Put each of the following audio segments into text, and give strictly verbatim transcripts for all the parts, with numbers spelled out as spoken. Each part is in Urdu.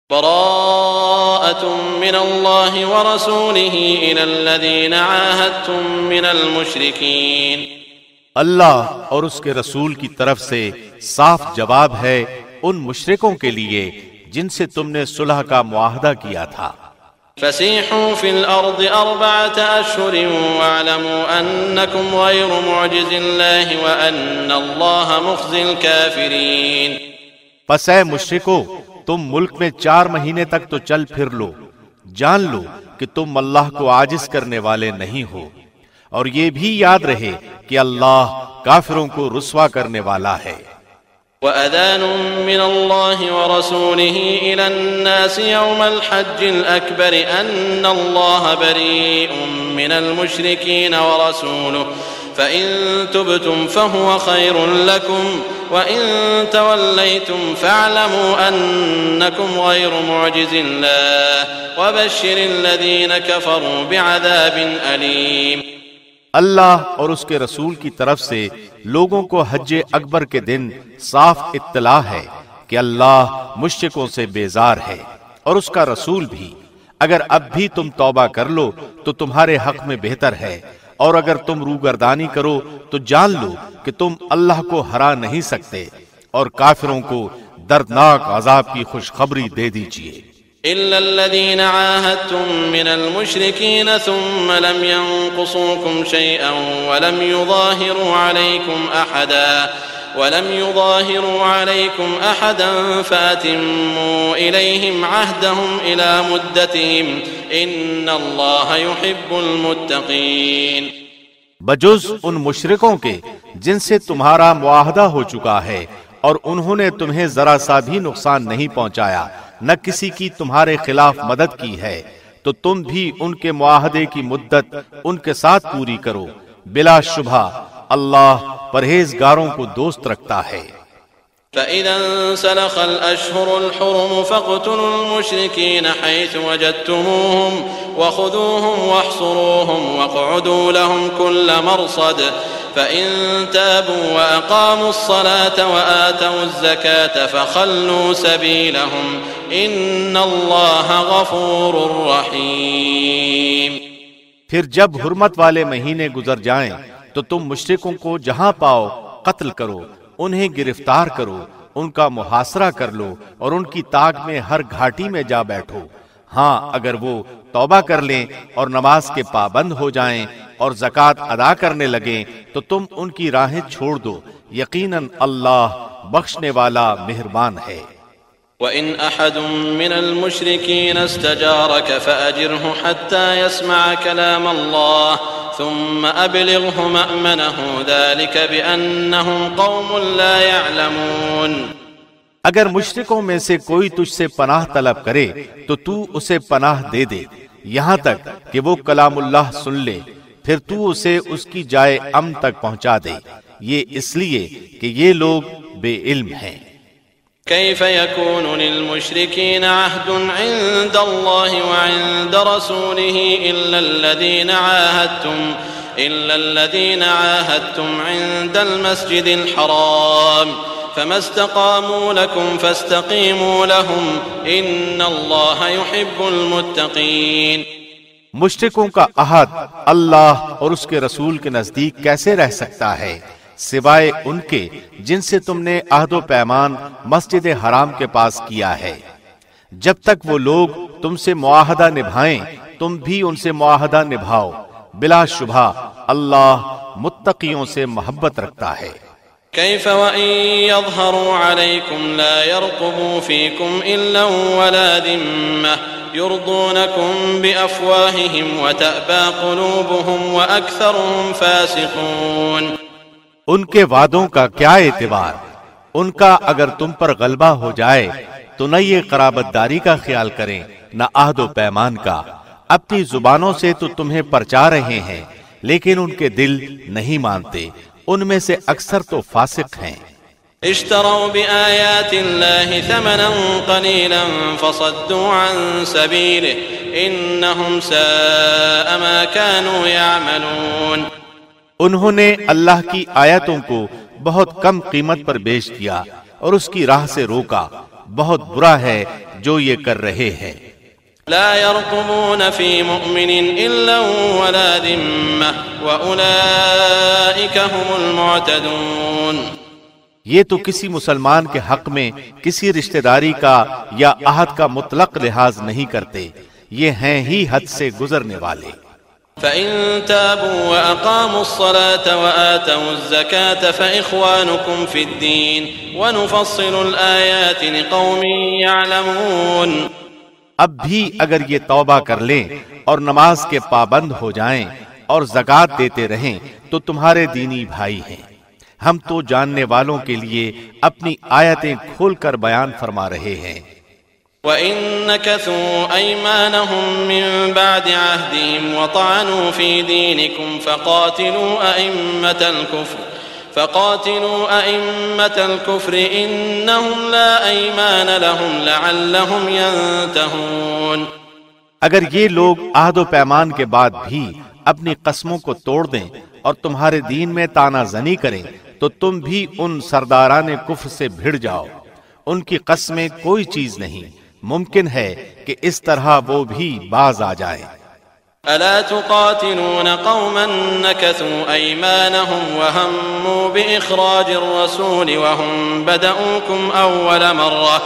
براءة من الله ورسوله إلى الذين عاهدتم من المشركين۔ اللہ اور اس کے رسول کی طرف سے صاف جواب ہے ان مشرکوں کے لیے جن سے تم نے صلح کا معاہدہ کیا تھا۔ فسيحوا في الأرض أربعة أشهر واعلموا أنكم غير معجز الله وأن الله مخزي الكافرين۔ پس اے مشرکو، تم ملک میں چار مہینے تک تو چل پھر لو، جان لو کہ تم اللہ کو عاجز کرنے والے نہیں ہو، اور یہ بھی یاد رہے کہ اللہ کافروں کو رسوا کرنے والا ہے۔ وَأَذَانٌ مِّنَ اللَّهِ وَرَسُولِهِ إِلَى النَّاسِ يَوْمَ الْحَجِّ الْأَكْبَرِ أَنَّ اللَّهَ بَرِيءٌ مِّنَ الْمُشْرِكِينَ وَرَسُولُهُ فَإِن تُبْتُمْ فَهُوَ خَيْرٌ لَكُمْ وَإِن تَوَلَّيْتُمْ فَاعْلَمُوا أَنَّكُمْ غَيْرُ مُعْجِزِ اللَّهِ وَبَشِّرِ الَّذِينَ كَفَرُوا بِعَذَابٍ أَلِيمٍ۔ اللہ اور اس کے رسول کی طرف سے لوگوں کو حج اکبر کے دن صاف اطلاع ہے کہ اللہ مشرکوں سے بیزار ہے اور اس کا رسول بھی۔ اگر اب بھی تم توبہ کر لو تو تمہارے حق میں بہتر ہے، اور اگر تم روگردانی کرو تو جان لو کہ تم اللہ کو ہرا نہیں سکتے، اور کافروں کو دردناک عذاب کی خوشخبری دے دیجیے۔ إلا الذين عاهدتم من المشركين ثم لم ينقصوكم شيئا ولم يظاهروا عليكم أحدا ولم يظاهروا عليكم أحدا فأتموا إليهم عهدهم إلى مدتهم إن الله يحب المتقين۔ بجز ان مشرکوں کے جن سے تمہارا معاہدہ ہو چکا ہے اور انہوں نے تمہیں ذرا سا بھی نقصان نہیں پہنچایا، نہ کسی کی تمہارے خلاف مدد کی ہے، تو تم بھی ان کے معاہدے کی مدت ان کے ساتھ پوری کرو، بلا شبہ اللہ پرہیزگاروں کو دوست رکھتا ہے۔ فَإِذَا انسَلَخَ الْأَشْهُرُ الْحُرُمُ فَاقْتُلُوا الْمُشْرِكِينَ حَيْثُ وَجَدتُّمُوهُمْ وَخُذُوهُمْ وَاحْصُرُوهُمْ وَاقْعُدُوا لَهُمْ كُلَّ مَرْصَدٍ فَإِن تَابُوا وَأَقَامُوا الصَّلَاةَ وَآتَوُا الزَّكَاةَ فَخَلُّوا سَبِيلَهُمْ إِنَّ اللَّهَ غَفُورٌ رَحِيمٌ۔ پھر جب حرمت والے مہینے گزر جائیں تو تم مشرکوں کو جہاں پاؤ قتل کرو، انہیں گرفتار کرو، ان کا محاصرہ کر لو، اور ان کی طاق میں ہر گھاٹی میں جا بیٹھو۔ ہاں اگر وہ توبہ کر لیں اور نماز کے پابند ہو جائیں اور زکوٰۃ ادا کرنے لگیں تو تم ان کی راہیں چھوڑ دو، یقیناً اللہ بخشنے والا مہربان ہے۔ وَإِنْ أَحَدٌ مِّنَ الْمُشْرِكِينَ اسْتَجَارَكَ فَأَجِرْهُ حَتَّى يَسْمَعَ كَلَامَ اللَّهِ ثُمَّ أَبْلِغْهُ مَأْمَنَهُ ذَلِكَ بِأَنَّهُمْ قَوْمٌ لَا يَعْلَمُونَ۔ اگر مشرکوں میں سے کوئی تجھ سے پناہ طلب کرے تو تو اسے پناہ دے دے یہاں تک کہ وہ کلام اللہ سن لے، پھر تو اسے اس کی جائے امن تک پہنچا دے، یہ اس لیے کہ یہ لوگ بے علم ہیں۔ كيف يكون للمشركين عهد عند الله وعند رسوله إلا الذين عاهدتم إلا الذين عاهدتم عند المسجد الحرام فما استقاموا لكم فاستقيموا لهم إن الله يحب المتقين۔ مشرکوں کا عہد اللہ اور اس کے رسول کے نزدیک کیسے رہ سکتا ہے سوائے ان کے جن سے تم نے عہد و پیمان مسجد حرام کے پاس کیا ہے۔ جب تک وہ لوگ تم سے معاہدہ نبھائیں تم بھی ان سے معاہدہ نبھاؤ، بلا شبہ اللہ متقیوں سے محبت رکھتا ہے۔ كيف وإن يظهروا عليكم لا يرقبوا فيكم إلا ولا ذمة يرضونكم بأفواههم وتأبى قلوبهم وأكثرهم فاسقون۔ ان کے وعدوں کا کیا اعتبار، ان کا اگر تم پر غلبہ ہو جائے تو نہ یہ قرابت داری کا خیال کریں نہ عہد و پیمان کا، اپنی زبانوں سے تو تمہیں پرچا رہے ہیں لیکن ان کے دل نہیں مانتے، ان میں سے اکثر تو فاسق ہیں۔ اشتروا بآیات اللہ ثمنا قلیلا فصدوا عن سبیلہ انہم ساء ما كانوا يعملون۔ انہوں نے اللہ کی آیتوں کو بہت کم قیمت پر بیچ دیا اور اس کی راہ سے روکا، بہت برا ہے جو یہ کر رہے ہیں۔ لا يرقبون في مؤمن إلا ولا ذمة وأولئك هم المعتدون۔ یہ تو کسی مسلمان کے حق میں کسی رشتہ داری کا یا عہد کا مطلق لحاظ نہیں کرتے، یہ ہیں ہی حد سے گزرنے والے۔ فَإِن تَابُوا وَأَقَامُوا الصَّلَاةَ وَآتَوُا الزَّكَاةَ فَإِخْوَانُكُمْ فِي الدِّينِ وَنُفَصِّلُ الْآيَاتِ لِقَوْمٍ يَعْلَمُونَ۔ اب بھی اگر یہ توبہ کر لیں اور نماز کے پابند ہو جائیں اور زکوٰۃ دیتے رہیں تو تمہارے دینی بھائی ہیں، ہم تو جاننے والوں کے لیے اپنی آیتیں کھول کر بیان فرما رہے ہیں۔ وَإِن نَكَثُوا أَيْمَانَهُم مِّن بَعْدِ عَهْدِهِمْ وَطَعَنُوا فِي دِينِكُمْ فَقَاتِلُوا أَئِمَّةَ الْكُفْرِ فَقَاتِلُوا أَئِمَّةَ الْكُفْرِ إِنَّهُمْ لَا أَيْمَانَ لَهُمْ لَعَلَّهُمْ يَنْتَهُونَ۔ اگر یہ لوگ عہد و پیمان کے بعد بھی اپنی قسموں کو توڑ دیں اور تمہارے دین میں تانا زنی کریں تو تم بھی ان سرداران کفر سے بھڑ جاؤ، ان کی قسمیں کوئی چیز نہیں، ممکن ہے کہ اس طرح وہ بھی باز آ جائیں۔ ألا تقاتلون قوما نكثوا أيمانهم وهموا بإخراج الرسول وهم بدؤوكم أول مرة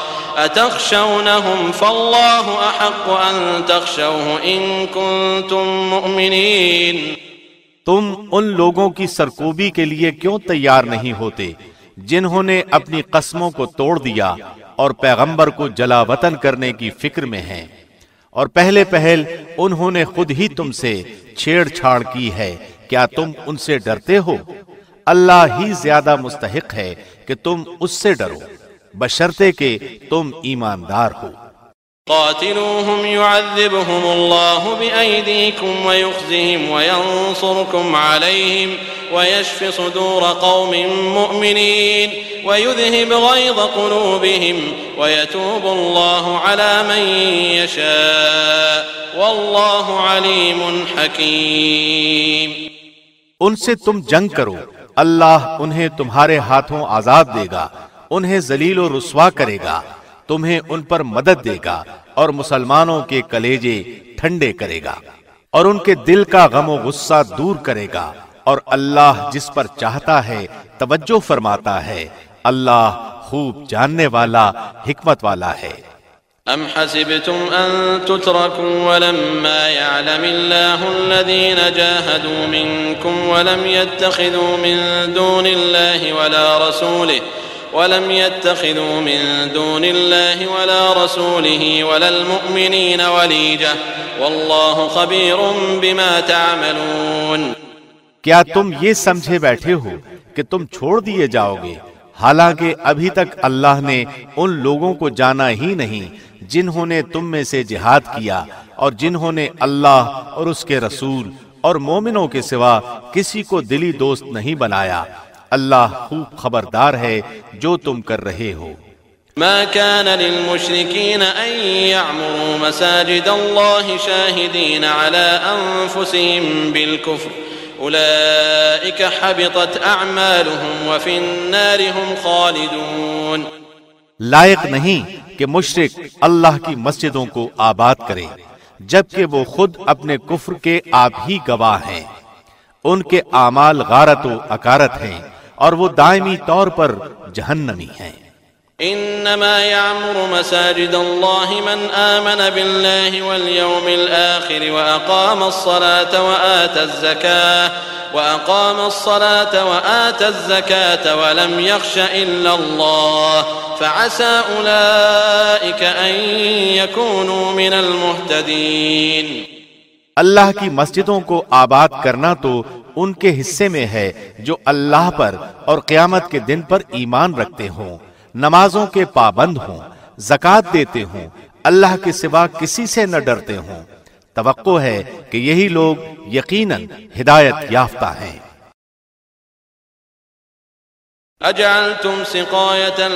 أتخشونهم فالله أحق أن تخشوه إن كنتم مؤمنين۔ تم ان لوگوں کی سرکوبی کے لیے کیوں تیار نہیں ہوتے جنہوں نے اپنی قسموں کو توڑ دیا اور پیغمبر کو جلا وطن کرنے کی فکر میں ہیں، اور پہلے پہل انہوں نے خود ہی تم سے چھیڑ چھاڑ کی ہے، کیا تم ان سے ڈرتے ہو؟ اللہ ہی زیادہ مستحق ہے کہ تم اس سے ڈرو، بشرطے کہ تم ایماندار ہو۔ قاتلوهم يعذبهم الله بأيديكم ويخزهم وينصركم عليهم ويشف صدور قوم مؤمنين ويذهب غيظ قلوبهم ويتوب الله على من يشاء والله عليم حكيم۔ ان سے تم جنگ کرو، اللہ انہیں تمہارے ہاتھوں آزاد دے گا، انہیں ذلیل و رسوا کرے گا، تمہیں ان پر مدد دے گا اور مسلمانوں کے کلیجے ٹھنڈے کرے گا اور ان کے دل کا غم و غصہ دور کرے گا، اور اللہ جس پر چاہتا ہے توجہ فرماتا ہے، اللہ خوب جاننے والا حکمت والا ہے۔ أم حسبتم أن تتركوا ولما يعلم الله الذين جاهدوا منكم ولم يتخذوا من دون الله ولا رسوله ولم يتخذوا من دون الله ولا رسوله ولا المؤمنين وليجة والله خبير بما تعملون۔ کیا تم یہ سمجھے بیٹھے ہو کہ تم چھوڑ دیے جاؤ گے، حالانکہ ابھی تک اللہ نے ان لوگوں کو جانا ہی نہیں جنہوں نے تم میں سے جہاد کیا اور جنہوں نے اللہ اور اس کے رسول اور مومنوں کے سوا کسی کو دلی دوست نہیں بنایا، اللہ خوب خبردار ہے جو تم کر رہے ہو۔ ما كان للمشركين أن يعمروا مساجد الله شاهدين على أنفسهم بالكفر أولئك حبطت أعمالهم وفي النار هم خالدون۔ لائق نہیں کہ مشرک اللہ کی مسجدوں کو آباد کرے جبکہ وہ خود اپنے کفر کے آپ ہی گواہ ہیں، ان کے اعمال غارت و اکارت ہیں اور وہ دائمی طور پر جہنمی ہیں۔ انما يعمر مساجد الله من آمن بالله واليوم الآخر وأقام الصلاة وآتى الزكاة وأقام الصلاة وآتى الزكاة ولم يخش إلا الله فعسى أولئك أن يكونوا من المهتدين۔ اللہ کی مسجدوں کو آباد کرنا تو ان کے حصے میں ہے جو اللہ پر اور قیامت کے دن پر ایمان رکھتے ہوں، نمازوں کے پابند ہوں، زکوٰۃ دیتے ہوں، اللہ کے سوا کسی سے نہ ڈرتے ہوں، توقع ہے کہ یہی لوگ یقیناً ہدایت یافتہ ہیں۔ أجعلتم سقاية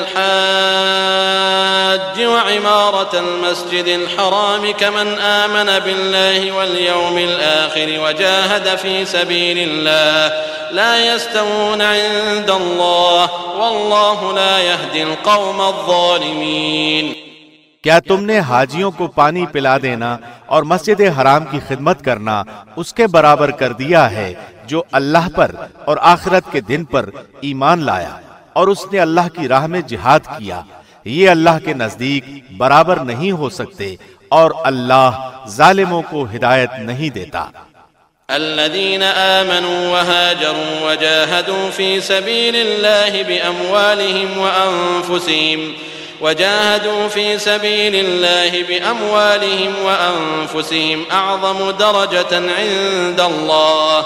الحاج وعمارة المسجد الحرام كمن آمن بالله واليوم الآخر وجاهد في سبيل الله لا يستوون عند الله والله لا يهدي القوم الظالمين۔ کیا تم نے حاجیوں کو پانی پلا دینا اور مسجد حرام کی خدمت کرنا اس کے برابر کر دیا ہے جو اللہ پر اور آخرت کے دن پر ایمان لایا اور اس نے اللہ کی راہ میں جہاد کیا؟ یہ اللہ کے نزدیک برابر نہیں ہو سکتے اور اللہ ظالموں کو ہدایت نہیں دیتا۔ الذين آمنوا وهاجروا وجاهدوا في سبيل الله بأموالهم وأنفسهم وجاهدوا في سبيل الله بأموالهم وأنفسهم أعظم درجة عند الله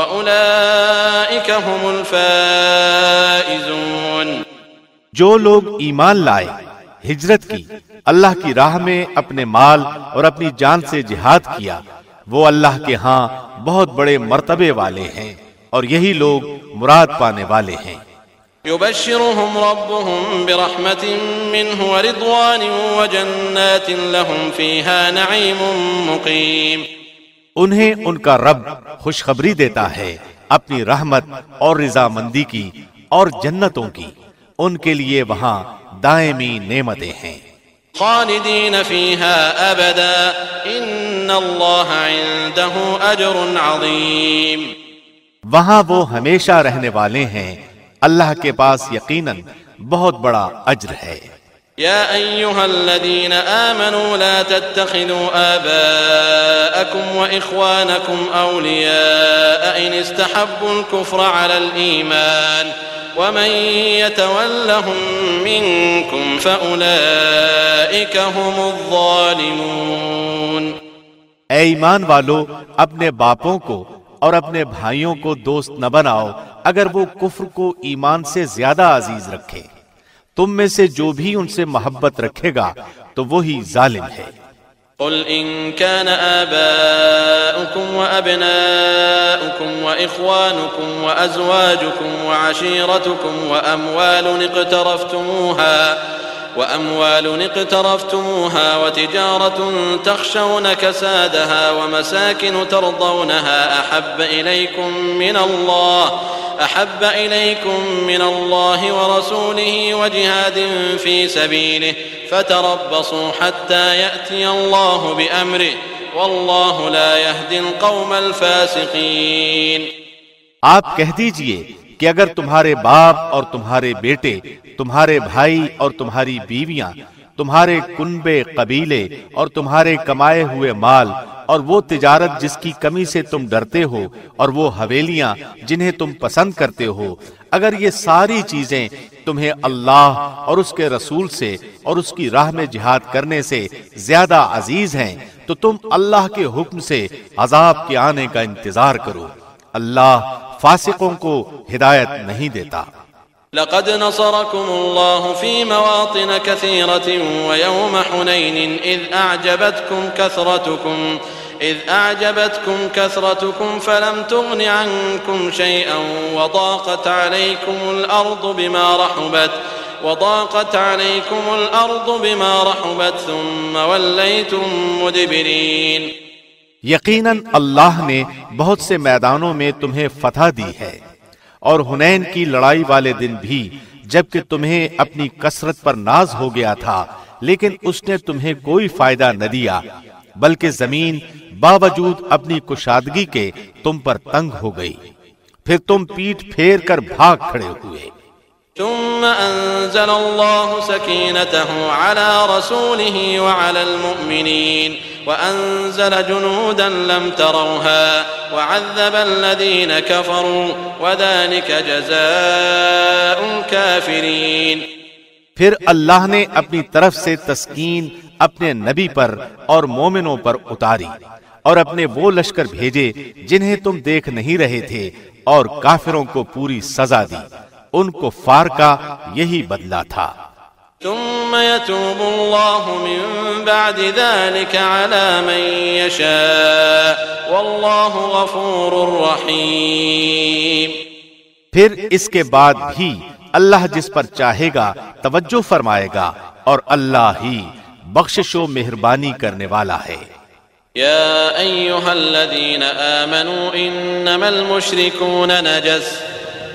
وأولئك هم الفائزون۔ جو لوگ ایمان لائے، ہجرت کی، اللہ کی راہ میں اپنے مال اور اپنی جان سے جہاد کیا، وہ اللہ کے ہاں بہت بڑے مرتبے والے ہیں اور یہی لوگ مراد پانے والے ہیں۔ يبشرهم ربهم برحمة منه ورضوان وجنات لهم فيها نعيم مقيم۔ انہیں ان کا رب خوشخبری دیتا ہے اپنی رحمت اور رضامندی کی اور جنتوں کی، ان کے لیے وہاں دائمی نعمتیں ہیں۔ خالدین فیہا ابدا ان اللہ عنده اجر عظیم۔ وہاں وہ ہمیشہ رہنے والے ہیں، اللہ کے پاس یقیناً بہت بڑا اجر ہے۔ یا ایہا الذین آمنوا لا تتخذوا آباءکم واخوانکم اولیاء ان استحبوا الكفر علی الایمان ومن يتولهم منكم فأولئك هم الظالمون۔ اے ایمان والو، اپنے باپوں کو اور اپنے بھائیوں کو دوست نہ بناؤ اگر وہ کفر کو ایمان سے زیادہ عزیز رکھے، تم میں سے جو بھی ان سے محبت رکھے گا تو وہی ظالم ہے۔ قل إن كان آباؤكم وأبناؤكم وإخوانكم وأزواجكم وعشيرتكم وأموال اقترفتموها وأموال اقترفتموها وتجارة تخشون كسادها ومساكن ترضونها أحب إليكم من الله أحب إليكم من الله ورسوله وجهاد في سبيله فتربصوا حتى يأتي الله بأمره والله لا يهدي القوم الفاسقين۔ آپ کہہ دیجئے کہ اگر تمہارے باپ اور تمہارے بیٹے، تمہارے بھائی اور تمہاری بیویاں، تمہارے کنبے قبیلے اور تمہارے کمائے ہوئے مال اور وہ تجارت جس کی کمی سے تم ڈرتے ہو اور وہ حویلیاں جنہیں تم پسند کرتے ہو، اگر یہ ساری چیزیں تمہیں اللہ اور اس کے رسول سے اور اس کی راہ میں جہاد کرنے سے زیادہ عزیز ہیں تو تم اللہ کے حکم سے عذاب کے آنے کا انتظار کرو، اللہ فاسقوں کو ہدایت نہیں دیتا۔ لقد نصركم الله في مواطن كثيرة ويوم حنين إذ أعجبتكم كثرتكم إذ أعجبتكم كثرتكم فلم تغن عنكم شيئا وضاقت عليكم الأرض بما رحبت وضاقت عليكم الأرض بما رحبت ثم وليتم مدبرين۔ یقیناً اللہ نے بہت سے میدانوں میں تمہیں فتح دی ہے، اور حنین کی لڑائی والے دن بھی جبکہ تمہیں اپنی کثرت پر ناز ہو گیا تھا لیکن اس نے تمہیں کوئی فائدہ نہ دیا، بلکہ زمین باوجود اپنی کشادگی کے تم پر تنگ ہو گئی، پھر تم پیٹھ پھیر کر بھاگ کھڑے ہوئے۔ ثم أنزل الله سكينته على رسوله وعلى المؤمنين وأنزل جنودا لم تروها وعذب الذين كفروا وذلك جزاء الكافرين۔ پھر اللہ نے اپنی طرف سے تسکین اپنے نبی پر اور مومنوں پر اتاری اور اپنے وہ لشکر بھیجے جنہیں تم دیکھ نہیں رہے تھے اور کافروں کو پوری سزا دی، ان کو فار کا یہی بدلہ تھا۔ ثم يتوب الله من بعد ذلك على من يشاء والله غفور رحيم۔ پھر اس کے بعد بھی اللہ جس پر چاہے گا توجہ فرمائے گا اور اللہ ہی بخشش و مہربانی کرنے والا ہے۔ يا أيها الذين آمنوا إنما المشركون نجس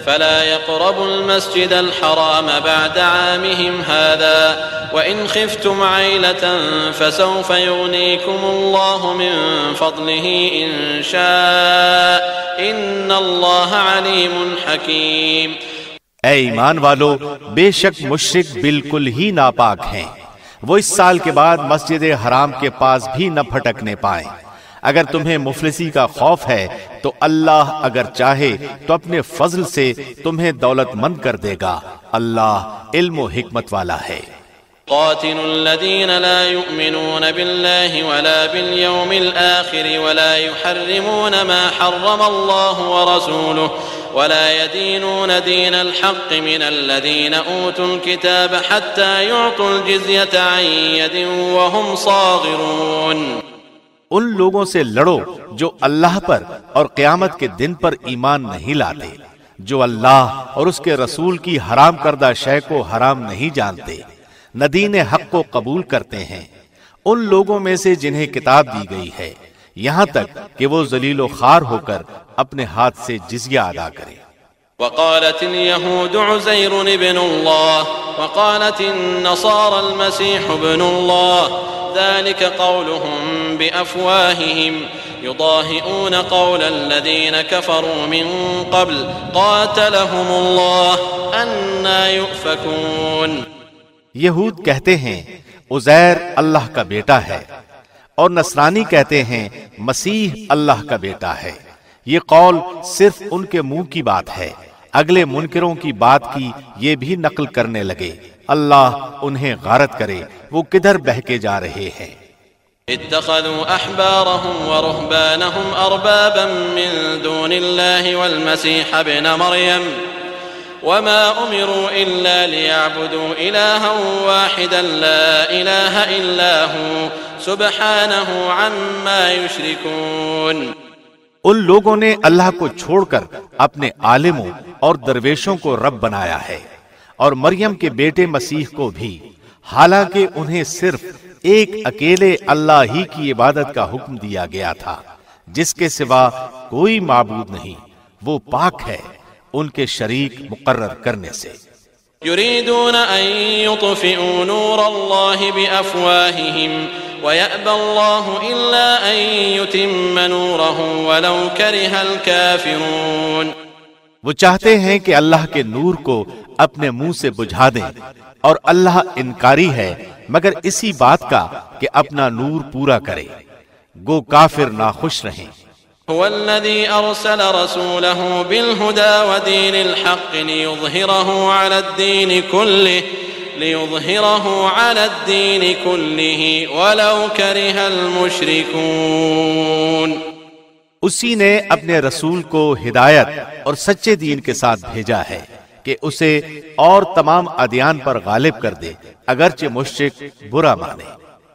فلا يقربوا المسجد الحرام بعد عامهم هذا وإن خفتم عيلة فسوف يغنيكم الله من فضله إن شاء إن الله عليم حكيم۔ اے ایمان والو، بے شک مشرک بالکل ہی ناپاک ہیں، وہ اس سال کے بعد مسجد حرام کے پاس بھی نہ پھٹکنے پائیں۔ اگر تمہیں مفلسی کا خوف ہے تو اللہ اگر چاہے تو اپنے فضل سے تمہیں دولت مند کر دے گا، اللہ علم و حکمت والا ہے۔ قاتلوا الذين لا يؤمنون بالله ولا باليوم الآخر ولا يحرمون ما حرم الله ورسوله ولا يدينون دين الحق من الذين أوتوا الكتاب حتى يعطوا الجزية عن يد وهم صاغرون۔ ان لوگوں سے لڑو جو اللہ پر اور قیامت کے دن پر ایمان نہیں لاتے، جو اللہ اور اس کے رسول کی حرام کردہ شے کو حرام نہیں جانتے، نہ دین حق کو قبول کرتے ہیں، ان لوگوں میں سے جنہیں کتاب دی گئی ہے، یہاں تک کہ وہ ذلیل و خوار ہو کر اپنے ہاتھ سے جزیہ ادا کریں۔ وقالت اليهود عزير ابن الله وقالت النصارى المسيح ابن الله ذلك قولهم بأفواههم يضاهئون قول الذين كفروا من قبل قاتلهم الله أنى يؤفكون۔ یہود کہتے ہیں عزیر اللہ کا بیٹا ہے، اور نصرانی کہتے ہیں مسیح اللہ کا بیٹا ہے۔ یہ قول صرف ان کے منہ کی بات ہے، اگلے منکروں کی بات کی یہ بھی نقل کرنے لگے۔ اللہ انہیں غارت کرے، وہ کدھر بہکے جا رہے ہیں۔ اتخذوا احبارهم ورهبانهم اربابا من دون الله والمسيح ابن مريم وما امروا الا ليعبدوا الها واحدا لا اله الا هو سبحانه عما يشركون۔ ان لوگوں نے اللہ کو چھوڑ کر اپنے عالموں اور درویشوں کو رب بنایا ہے، اور مریم کے بیٹے مسیح کو بھی، حالانکہ انہیں صرف ایک اکیلے اللہ ہی کی عبادت کا حکم دیا گیا تھا، جس کے سوا کوئی معبود نہیں، وہ پاک ہے ان کے شریک مقرر کرنے سے۔ يريدون أن يطفئوا نور الله بأفواههم ويأبى الله إلا أن يتم نوره ولو كره الكافرون۔ وہ چاہتے ہیں کہ اللہ کے نور کو اپنے منہ سے بجھا دیں، اور اللہ انکاری ہے مگر اسی بات کا کہ اپنا نور پورا کرے، گو کافر ناخوش رہیں۔ هو الذي أرسل رسوله بالهدى ودين الحق ليظهره على الدين كله ليظهره على الدين كله ولو كره المشركون۔ اسی نے اپنے رسول کو ہدایت اور سچے دین کے ساتھ بھیجا ہے کہ اسے اور تمام ادیان پر غالب کر دے، اگرچہ مشرک برا مانے۔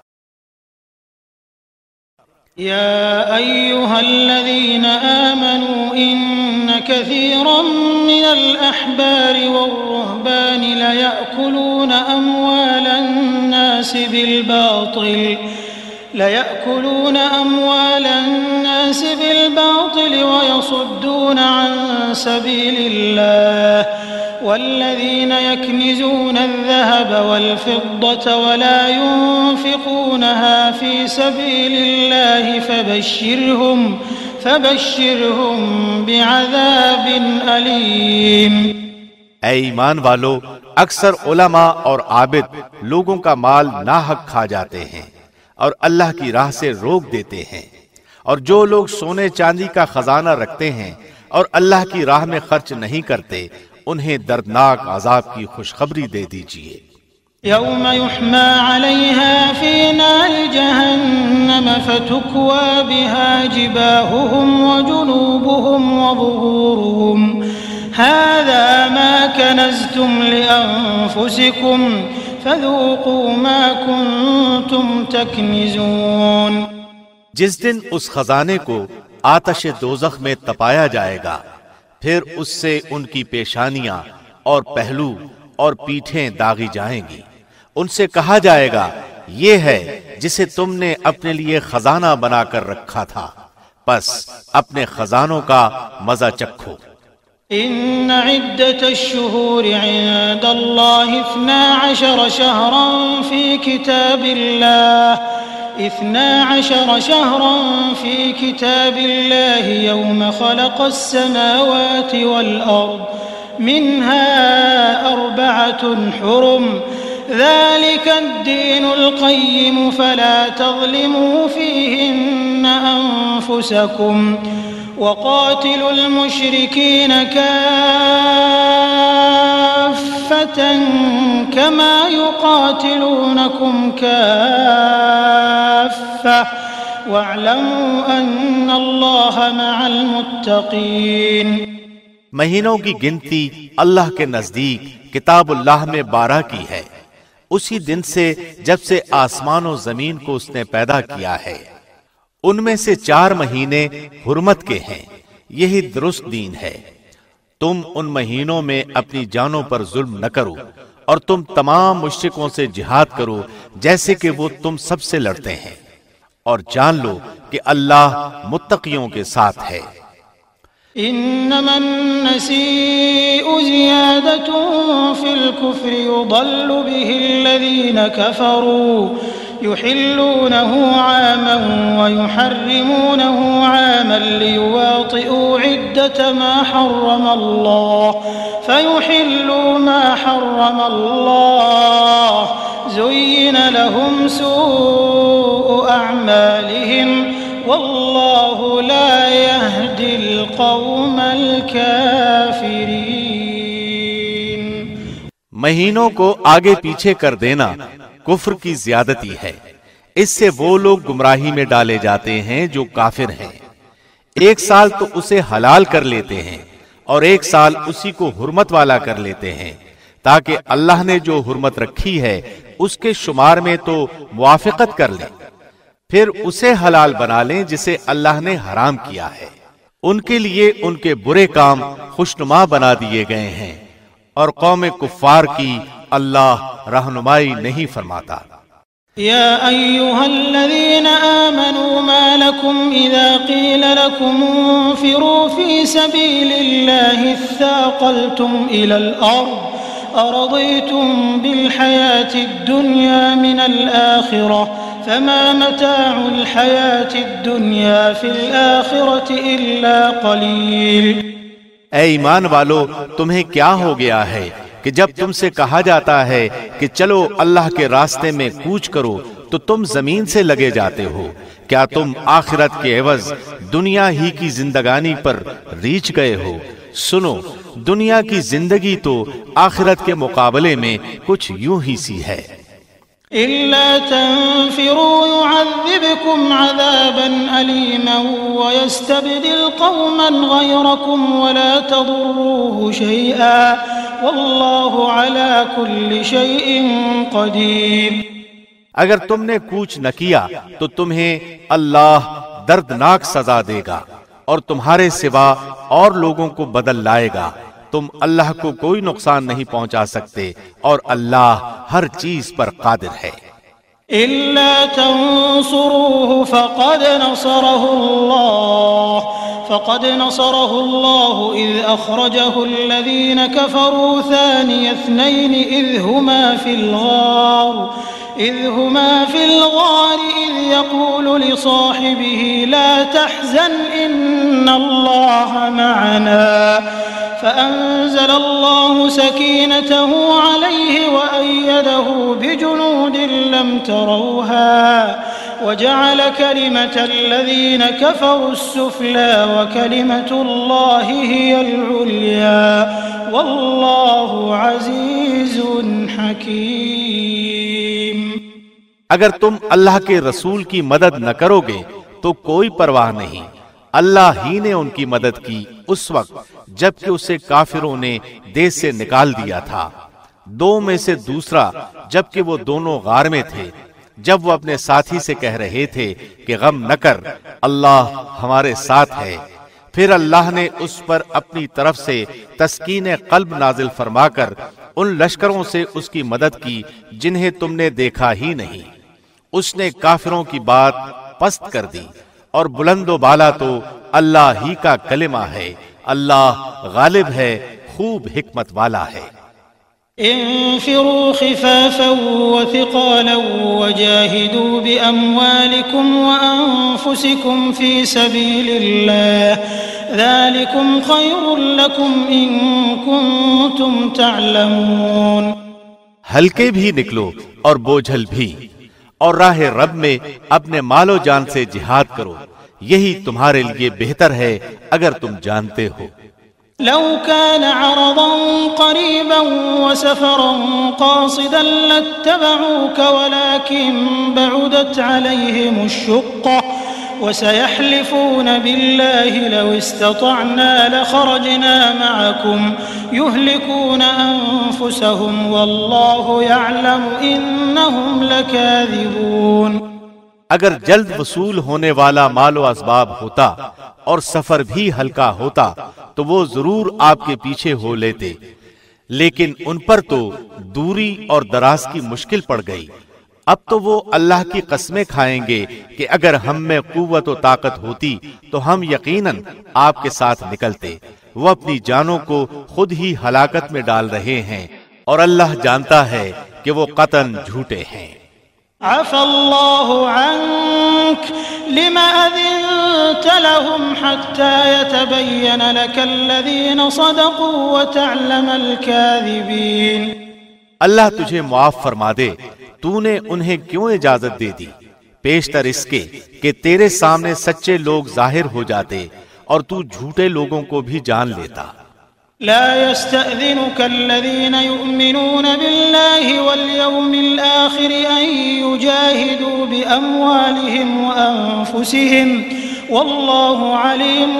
يا أيها الذين آمنوا إن كثيرا من الأحبار والرهبان ليأكلون أموال الناس بالباطل ليأكلون أموال الناس بالباطل ويصدون عن سبيل الله والذين يكنزون الذهب والفضة ولا ينفقونها في سبيل الله فبشرهم فبشرهم بعذاب أليم۔ اے ایمان والو، اکثر علماء اور عابد لوگوں کا مال ناحق کھا جاتے ہیں اور اللہ کی راہ سے روک دیتے ہیں، اور جو لوگ سونے چاندی کا خزانہ رکھتے ہیں اور اللہ کی راہ میں خرچ نہیں کرتے، انہیں دردناک عذاب کی خوشخبری دے دیجیے۔ يوم يحمى عليها في نار جهنم فتكوى بها جباههم وجنوبهم وظهورهم هذا ما كنزتم لأنفسكم فذوقوا ما كنتم تكنزون۔ جس دن اس خزانے کو آتش دوزخ میں تپایا جائے گا، پھر اس سے ان کی پیشانیاں اور پہلو اور پیٹھیں داغی جائیں گی، ان سے کہا جائے گا یہ ہے جسے تم نے اپنے لیے خزانہ بنا کر رکھا تھا، پس اپنے خزانوں کا مزہ چکھو۔ إن عدة الشهور عند الله اثنا عشر شهرا في كتاب الله اثنا عشر شهرا في كتاب الله يوم خلق السماوات والأرض منها أربعة حرم ذلك الدين القيم فلا تظلموا فيهن أنفسكم وقاتلوا المشركين كافة كما يقاتلونكم كافة واعلموا أن الله مع المتقين. مہینوں کی گنتی اللہ کے نزدیک کتاب اللہ میں بارہ کی ہے، اسی دن سے جب سے آسمان و زمین کو اس نے پیدا کیا ہے. ان میں سے چار مہینے حرمت کے ہیں، یہی درست دین ہے. تم ان مہینوں میں اپنی جانوں پر ظلم نہ کرو اور تم تمام مشرکوں سے جہاد کرو جیسے کہ وہ تم سب سے لڑتے ہیں، اور جان لو کہ اللہ متقیوں کے ساتھ ہے. إنما النسيء زيادة في الكفر يضل به الذين كفروا يحلونه عاما ويحرمونه عاما ليواطئوا عدة ما حرم الله فيحلوا ما حرم الله زين لهم سوء أعمالهم واللہ لا يهدي القوم الكافرین. مہینوں کو آگے پیچھے کر دینا کفر کی زیادتی ہے، اس سے وہ لوگ گمراہی میں ڈالے جاتے ہیں جو کافر ہیں. ایک سال تو اسے حلال کر لیتے ہیں اور ایک سال اسی کو حرمت والا کر لیتے ہیں، تاکہ اللہ نے جو حرمت رکھی ہے اس کے شمار میں تو موافقت کر لیں، پھر اسے حلال بنا لیں جسے اللہ نے حرام کیا ہے. ان کے لیے ان کے برے کام خوشنما بنا دیے گئے ہیں، اور قوم کفار کی اللہ رہنمائی نہیں فرماتا. یا ایھا الذین آمنوا ما لکم اذا قیل لکم انفروا فی سبیل اللہ اثاقلتم الى الارض ارضیتم بالحیاة الدنیا من الآخرة فما متاع الحیاة الدنیا فی الآخرة الا قلیل. اے ایمان والو، تمہیں کیا ہو گیا ہے کہ جب تم سے کہا جاتا ہے کہ چلو اللہ کے راستے میں کوچ کرو تو تم زمین سے لگے جاتے ہو؟ کیا تم آخرت کے عوض دنیا ہی کی زندگانی پر ریچھ گئے ہو؟ سنو، دنیا کی زندگی تو آخرت کے مقابلے میں کچھ یوں ہی سی ہے. إلا تنفروا يعذبكم عذابا أليما ويستبدل قوما غيركم ولا تضروه شيئا والله على كل شيء قدير. اگر تم نے کوچ نہ کیا تو تمہیں اللہ دردناک سزا دے گا اور تمہارے سوا اور لوگوں کو بدل لائے گا. تم اللہ کو کوئی نقصان نہیں پہنچا سکتے اور اللہ ہر چیز پر قادر ہے. إلا تنصروه فقد نصره الله فقد نصره الله إذ أخرجه الذين كفروا ثاني اثنين إذ هما في الغار إذ هما في الغار إذ يقول لصاحبه لا تحزن إن الله معنا فأنزل الله سكينته عليه وأيده بجنود لم تروها وجعل كلمة الذين كفروا السفلى وكلمة الله هي العليا والله عزيز حكيم. اگر تم اللہ کے رسول کی مدد نہ کرو گے تو کوئی پرواہ نہیں، اللہ ہی نے ان کی مدد کی اس وقت جبکہ اسے کافروں نے دیس سے نکال دیا تھا. دو میں سے دوسرا جبکہ وہ دونوں غار میں تھے، جب وہ اپنے ساتھی سے کہہ رہے تھے کہ غم نہ کر، اللہ ہمارے ساتھ ہے. پھر اللہ نے اس پر اپنی طرف سے تسکین قلب نازل فرما کر ان لشکروں سے اس کی مدد کی جنہیں تم نے دیکھا ہی نہیں. اس نے کافروں کی بات پست کر دی، اور بلند و بالا تو اللہ ہی کا کلمہ ہے اللہ غالب ہے، خوب حکمت والا ہے۔ انفروا خفافا وثقالا وجاهدوا بأموالكم وأنفسكم في سبيل الله ذلكم خير لكم إن كنتم تعلمون۔ ہلکے بھی نکلو اور بوجھل بھی، اور راہ رب میں اپنے مال و جان سے جہاد کرو، یہی تمہارے لیے بہتر ہے اگر تم جانتے ہو۔ لو كان عرضا قريبا وسفرا قاصدا لاتبعوك ولكن بعدت عليهم الشقة وسيحلفون بالله لو استطعنا لخرجنا معكم يهلكون أنفسهم والله يعلم إنهم لكاذبون۔ اگر جلد وصول ہونے والا مال و اسباب ہوتا اور سفر بھی ہلکا ہوتا تو وہ ضرور آپ کے پیچھے ہو لیتے، لیکن ان پر تو دوری اور دراز کی مشکل پڑ گئی۔ اب تو وہ اللہ کی قسمیں کھائیں گے کہ اگر ہم میں قوت و طاقت ہوتی تو ہم یقیناً آپ کے ساتھ نکلتے۔ وہ اپنی جانوں کو خود ہی ہلاکت میں ڈال رہے ہیں اور اللہ جانتا ہے کہ وہ قطعاً جھوٹے ہیں۔ عفى الله عنك لما أذنت لهم حتى يتبين لك الذين صدقوا وتعلم الكاذبين۔ اللہ تجھے معاف فرما دے، تو نے انہیں کیوں اجازت دے دی، پیشتر اس کے کہ تیرے سامنے سچے لوگ ظاہر ہو جاتے اور تو جھوٹے لوگوں کو بھی جان لیتا۔ لا يستأذنك الذين يؤمنون بالله واليوم الآخر أن يجاهدوا بأموالهم وأنفسهم والله عليم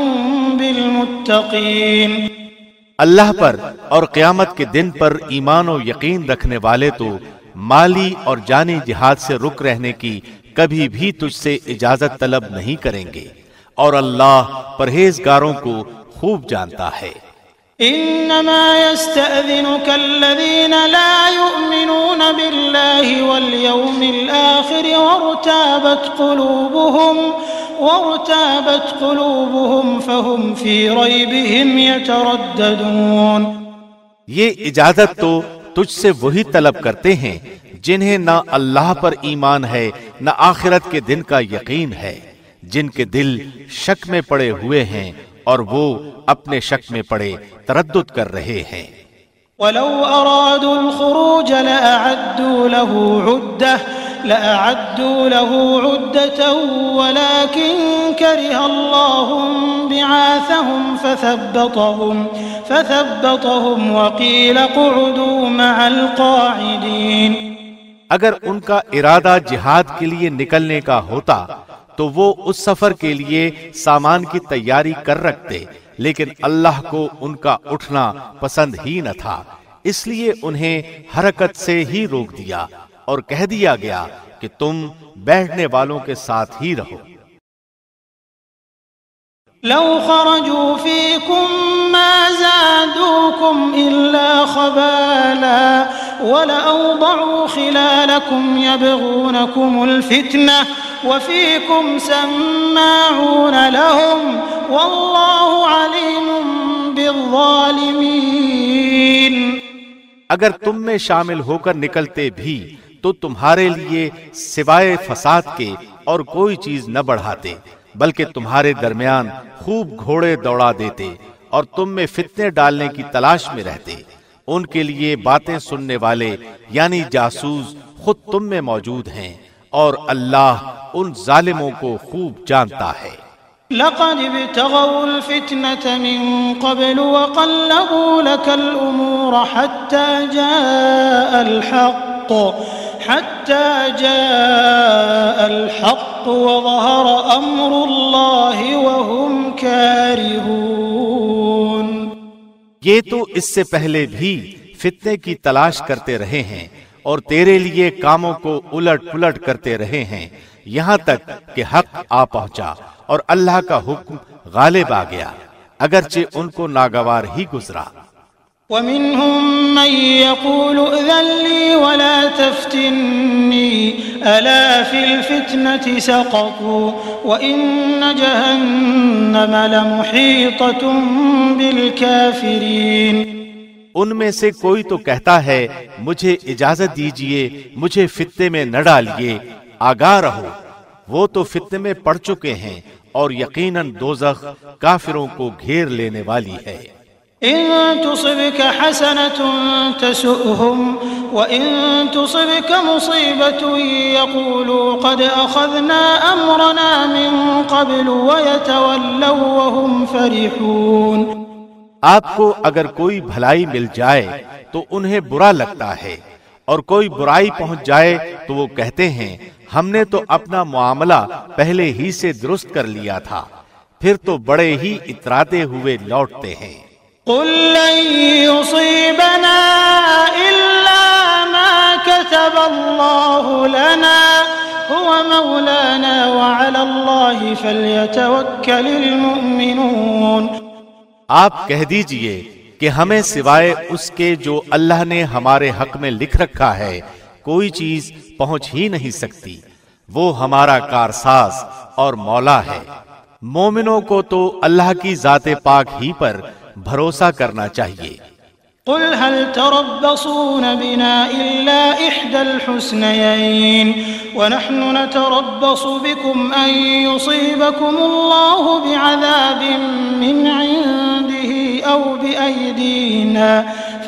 بالمتقين۔ اللہ پر اور قیامت کے دن پر ایمان و یقین رکھنے والے تو مالی اور جانی جہاد سے رک رہنے کی کبھی بھی تجھ سے اجازت طلب نہیں کریں گے، اور اللہ پرہیزگاروں کو خوب جانتا ہے۔ انما يستأذنك الذين لا يؤمنون بالله واليوم الآخر وارتابت قلوبهم وارتابت قلوبهم فهم في ريبهم يترددون۔ یہ اجازت تو تجھ سے وہی طلب کرتے ہیں جنہیں نہ اللہ پر ایمان ہے نہ آخرت کے دن کا یقین ہے، جن کے دل شک میں پڑے ہوئے ہیں اور وہ اپنے شک میں پڑے تردد کر رہے ہیں۔ وَلَوْ أَرَادُوا الْخُرُوجَ لَأَعَدُّوا لَهُ عُدَّةً لَأَعَدُّوا لَهُ عُدَّةً وَلَكِنْ كَرِهَ اللَّهُ بِعَاثَهُمْ فَثَبَّطَهُمْ فَثَبَّطَهُمْ وَقِيلَ اقْعُدُوا مَعَ الْقَاعِدِينَ۔ اگر ان کا ارادہ جہاد کے لیے نکلنے کا ہوتا تو وہ اس سفر کے لیے سامان کی تیاری کر رکھتے، لیکن اللہ کو ان کا اٹھنا پسند ہی نہ تھا، اس لیے انہیں حرکت سے ہی روک دیا اور کہہ دیا گیا کہ تم بیٹھنے والوں کے ساتھ ہی رہو۔ لو خرجوا فيكم ما زادوكم إلا خبالا ولأوضعوا خلالكم يبغونكم الفتنة وفيكم سماعون لهم والله عليم بالظالمين۔ اگر تم میں شامل ہو کر نکلتے بھی تو تمہارے لیے سوائے فساد کے اور کوئی چیز نہ بڑھاتے، بلکہ تمہارے درمیان خوب گھوڑے دوڑا دیتے اور تم میں فتنے ڈالنے کی تلاش میں رہتے۔ ان کے لیے باتیں سننے والے یعنی جاسوس خود تم میں موجود ہیں، اور اللہ ان ظالموں کو خوب جانتا ہے۔ لقد ابتغوا الفتنة من قبل وقلبوا لك الأمور حتى جاء الحق حتى جاء الحق وظهر أمر الله وهم كارهون۔ یہ تو اس سے پہلے بھی فتنے کی تلاش کرتے رہے ہیں اور تیرے لیے کاموں کو الٹ پلٹ کرتے رہے ہیں، یہاں تک کہ حق آ پہنچا اور اللہ کا حکم غالب آ گیا، اگرچہ ان کو ناگوار ہی گزرا۔ ومنهم من يقول ائذن لي ولا تفتني ألا في الفتنة سقطوا وإن جهنم لمحيطة بالكافرين۔ ان میں سے کوئی تو کہتا ہے مجھے اجازت دیجئے، مجھے فتنے میں نہ ڈالیے، آگاہ رہو، وہ تو فتنے میں پڑ چکے ہیں اور یقیناً دوزخ کافروں کو گھیر لینے والی ہے۔ إن تصبك حسنة تسؤهم وإن تصبك مصيبة يقولوا قد أخذنا أمرنا من قبل ويتولوا وهم فرحون۔ آپ کو اگر کوئی بھلائی مل جائے تو انہیں برا لگتا ہے، اور کوئی برائی پہنچ جائے تو وہ کہتے ہیں ہم نے تو اپنا معاملہ پہلے ہی سے درست کر لیا تھا، پھر تو بڑے ہی اتراتے ہوئے لوٹتے ہیں۔ قل لن يصيبنا إلا ما كتب الله لنا هو مولانا وعلى الله فليتوكل المؤمنون۔ آپ کہہ دیجئے کہ ہمیں سوائے اس کے جو اللہ نے ہمارے حق میں لکھ رکھا ہے کوئی چیز پہنچ ہی نہیں سکتی، وہ ہمارا کارساز اور مولا ہے۔ مومنوں کو تو اللہ کی ذات پاک ہی پر بھروسہ کرنا چاہیے۔ قل هل تربصون بنا إلا إحدى الحسنيين ونحن نتربص بكم أن يصيبكم الله بعذاب من عنده أو بأيدينا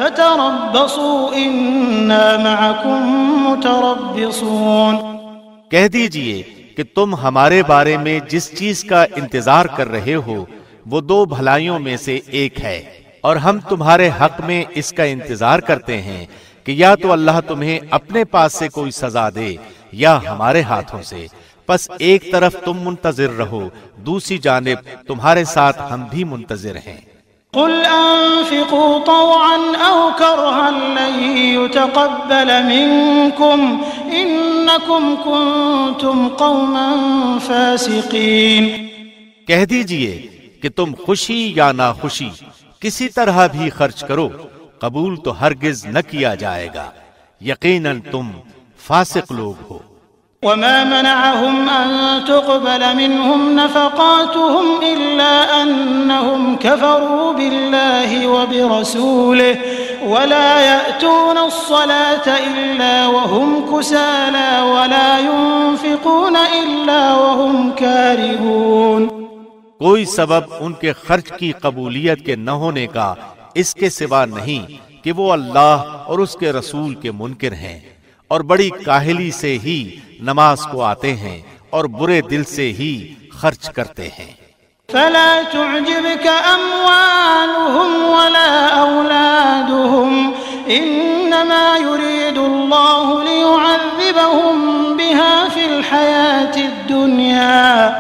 فتربصوا إنا معكم متربصون۔ کہہ دیجئے کہ تم ہمارے بارے میں جس چیز کا انتظار کر رہے ہو وہ دو بھلائیوں میں سے ایک ہے، اور ہم تمہارے حق میں اس کا انتظار کرتے ہیں کہ یا تو اللہ تمہیں اپنے پاس سے کوئی سزا دے یا ہمارے ہاتھوں سے، پس ایک طرف تم منتظر رہو، دوسری جانب تمہارے ساتھ ہم بھی منتظر ہیں۔ قل انفقوا طوعا او كرها لن يتقبل منكم انكم كنتم قوما فاسقين۔ کہہ دیجئے کہ تم خوشی یا ناخوشی کسی طرح بھی خرچ کرو، قبول تو ہرگز نہ کیا جائے گا، یقیناً تم فاسق لوگ ہو۔ وما منعهم أن تقبل منهم نفقاتهم إلا أنهم كفروا بالله وبرسوله ولا يأتون الصلاة إلا وهم كسالى ولا ينفقون إلا وهم كارهون۔ کوئی سبب ان کے خرچ کی قبولیت کے نہ ہونے کا اس کے سوا نہیں کہ وہ اللہ اور اس کے رسول کے منکر ہیں، اور بڑی کاہلی سے ہی نماز کو آتے ہیں اور برے دل سے ہی خرچ کرتے ہیں۔ فلا تعجبك أموالهم ولا أولادهم إنما يريد الله ليعذبهم بها في الحياة الدنيا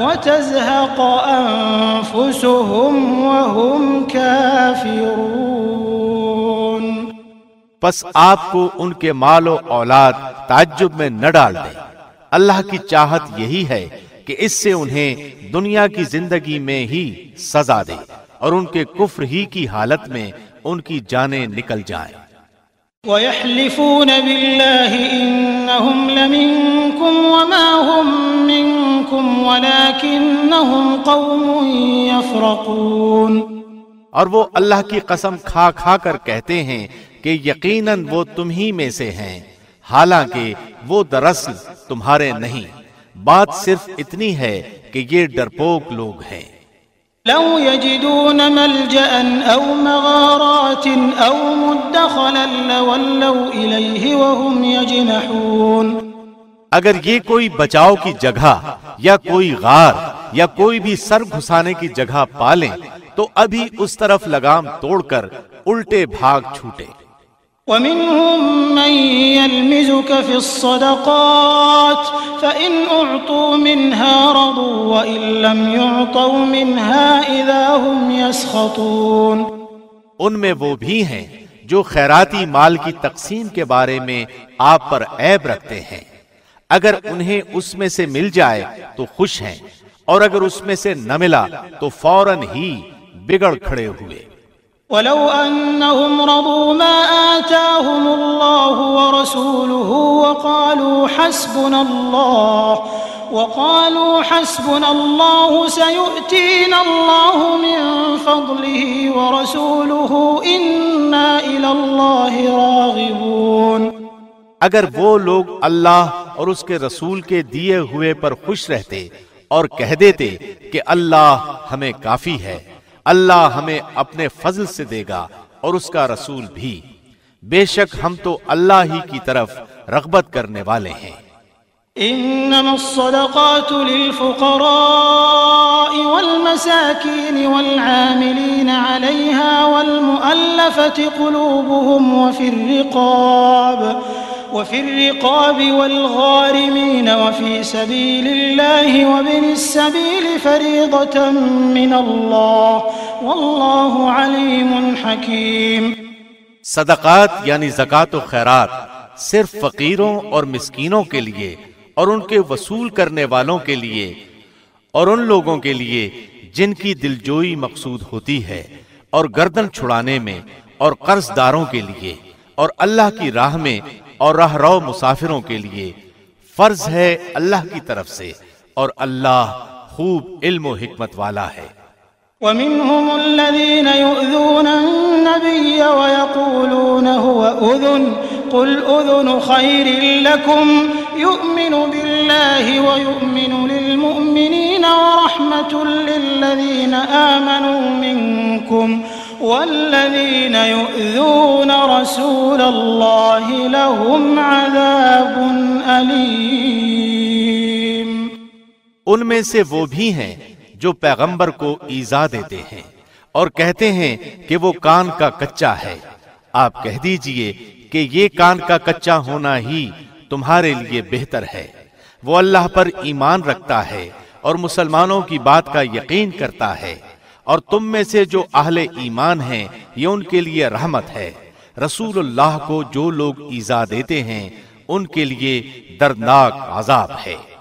وتزهق أنفسهم وهم كافرون۔ پس آپ کو ان کے مال و اولاد تعجب میں نہ ڈال دیں، اللہ کی چاہت یہی ہے کہ اس سے انہیں دنیا کی زندگی میں ہی سزا دے اور ان کے کفر ہی کی حالت میں ان کی جانیں نکل جائیں۔ وَيَحْلِفُونَ بِاللَّهِ إِنَّهُمْ لَمِنكُمْ وَمَا هُمْ مِنكُمْ وَلَكِنَّهُمْ قَوْمٌ يَفْرَقُونَ۔ اور وہ اللہ کی قسم کھا کھا کر کہتے ہیں کہ یقیناً وہ تم ہی میں سے ہیں، حالانکہ وہ دراصل تمہارے نہیں، بات صرف اتنی ہے کہ یہ ڈرپوک لوگ ہیں۔ لو يجدون ملجأ أو مغارات أو مدخلا لولوا إليه وهم يجمحون۔ اگر یہ کوئی بچاؤ کی جگہ یا کوئی غار یا کوئی بھی سر گھسانے کی جگہ پالیں تو ابھی اس طرف لگام توڑ کر الٹے بھاگ چھوٹے۔ ومنهم من يلمزك في الصدقات فإن أعطوا منها رضوا وإن لم يعطوا منها إذا هم يسخطون۔ ان میں وہ بھی ہیں جو خیراتی مال کی تقسیم کے بارے میں آپ پر عیب رکھتے ہیں، اگر انہیں اس میں سے مل جائے تو خوش ہیں، اور اگر اس میں سے نہ ملا تو فوراً ہی بگڑ کھڑے ہوئے۔ ولو أنهم رضوا ما آتاهم الله ورسوله وقالوا حسبنا الله وقالوا حسبنا الله سيؤتينا الله من فضله ورسوله إنا إلى الله راغبون۔ اگر وہ لوگ اللہ اور اس کے رسول کے دیے ہوئے پر خوش رہتے اور کہہ دیتے کہ اللہ ہمیں کافی ہے، اللہ ہمیں اپنے فضل سے دے گا اور اس کا رسول بھی، بے شک ہم تو اللہ ہی کی طرف رغبت کرنے والے ہیں۔ انما الصدقات للفقراء والمساكين والعاملين عليها والمؤلفة قلوبهم وفي الرقاب وفي الرقاب والغارمين وفي سبيل الله وابن السبيل فريضة من الله والله عليم حكيم۔ صدقات یعنی زکوٰۃ و خیرات صرف فقیروں اور مسکینوں کے لیے اور ان کے وصول کرنے والوں کے لیے اور ان لوگوں کے لیے جن کی دلجوئی مقصود ہوتی ہے، اور گردن چھڑانے میں، اور قرض داروں کے لیے، اور اللہ کی راہ میں اور راہ رو مسافروں کے لیے فرض ہے اللہ کی طرف سے، اور اللہ خوب علم و حکمت والا ہے۔ ومنهم الذين يؤذون النبي ويقولون هو أذن قل أذن خير لكم يؤمن بالله ويؤمن للمؤمنين ورحمة للذين آمنوا منكم والذين يؤذون رسول الله لهم عذاب أليم۔ ان میں سے وہ بھی ہیں جو پیغمبر کو ایذا دیتے ہیں اور کہتے ہیں کہ وہ کان کا کچا ہے۔ آپ کہہ دیجئے کہ یہ کان کا کچا ہونا ہی تمہارے لیے بہتر ہے۔ وہ اللہ پر ایمان رکھتا ہے اور مسلمانوں کی بات کا یقین کرتا ہے، اور تم میں سے جو اہل ایمان ہیں یہ ان کے لیے رحمت ہے۔ رسول اللہ کو جو لوگ ایذا دیتے ہیں ان کے لیے دردناک عذاب ہے۔